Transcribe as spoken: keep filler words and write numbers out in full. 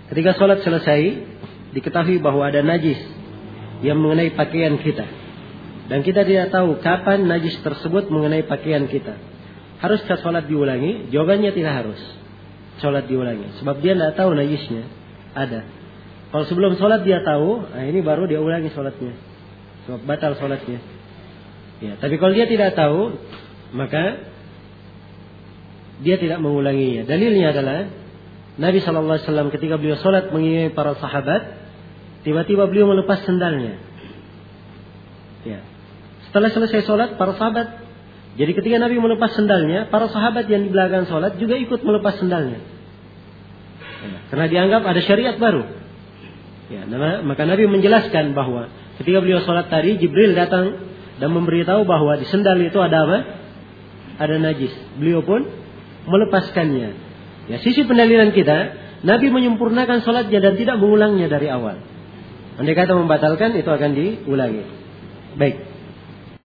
Ketika sholat selesai, diketahui bahwa ada najis yang mengenai pakaian kita. Dan kita tidak tahu kapan najis tersebut mengenai pakaian kita. Haruskah sholat diulangi? Jawabannya tidak harus sholat diulangi. Sebab dia tidak tahu najisnya ada. Kalau sebelum sholat dia tahu, nah ini baru dia ulangi sholatnya. Sebab batal sholatnya. Ya, tapi kalau dia tidak tahu, maka dia tidak mengulanginya. Dalilnya adalah Nabi shallallahu alaihi wasallam ketika beliau sholat mengiringi para sahabat, tiba-tiba beliau melepas sendalnya. Ya. Setelah selesai sholat, para sahabat, jadi ketika Nabi melepas sendalnya, para sahabat yang di belakang sholat juga ikut melepas sendalnya. Ya. Karena dianggap ada syariat baru. Ya, maka Nabi menjelaskan bahwa ketika beliau sholat tadi, Jibril datang dan memberitahu bahwa di sendal itu ada apa? Ada najis. Beliau pun melepaskannya. Ya, sisi pendalilan kita, Nabi menyempurnakan sholatnya dan tidak mengulangnya dari awal. Andai kata membatalkan, itu akan diulangi. Baik.